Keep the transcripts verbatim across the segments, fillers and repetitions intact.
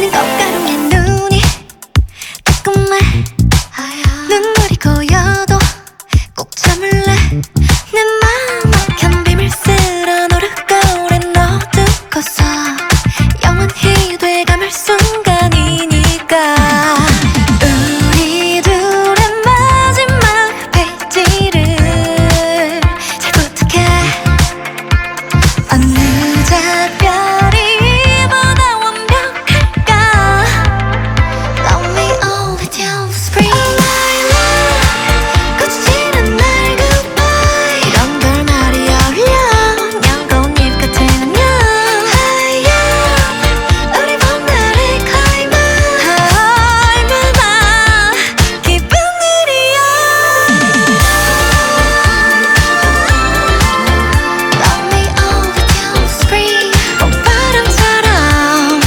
내 꽃가루에 눈이 따끔해. 눈물이 고여도 꼭 참을래. 내 마음 막힌 비밀스런 얼굴엔 어두워서 영원히 돼가물 순간이니까. 우리 둘의 마지막 페이지를 잘 부탁해. 어느 작별이 이보다 완벽할까. Love me all the time, spring my love. 꽃이 지는 날 goodbye. 이런 걸 말이 어울려. 연꽃잎 같은 안녕. Hey you, 우리 봄날의 climax. 얼마나 기쁜 일이야. Love me all the time, spring. 봄바람처럼.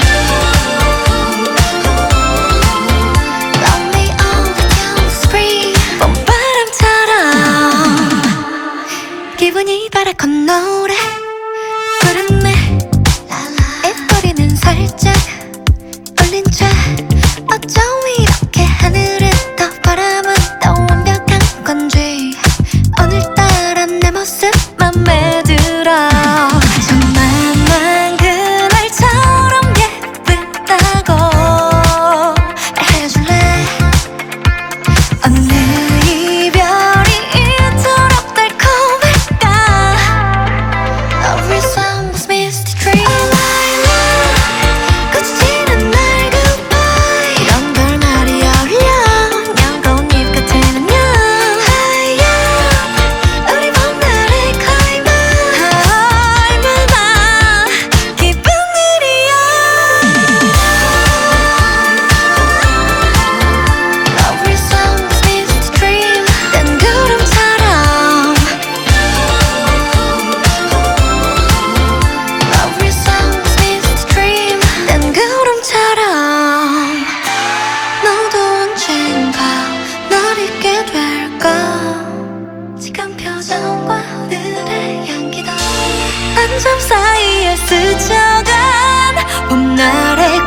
Love me all the time, spring. 봄바람처럼. 기분이 바라건 노래 부르네. 입꼬리는 살짝 올린 채 어쩜 이렇게 하늘은 더 바람은 더 완벽한 건지 오늘따라 내 모습 맘에 들어. 정말만 그날처럼 예쁘다고 말해줄래. 어느 이별이 이토록 달콤할까. Love resembles misty dream. Oh my love, 꽃이 지는 날 goodbye. 이런 걸 말이 어울려. 연꽃잎 같은 안녕. Hey you, 우리 봄날의 climax. 얼마나 기쁜 일이야. Love resembles misty dream. 난 구름처럼. Love resembles misty dream. 난 구름처럼. 너도 언젠가 날 잊게 될까. 지금 표정과 오늘의 향기도 한점 사이에 스쳐간 봄날의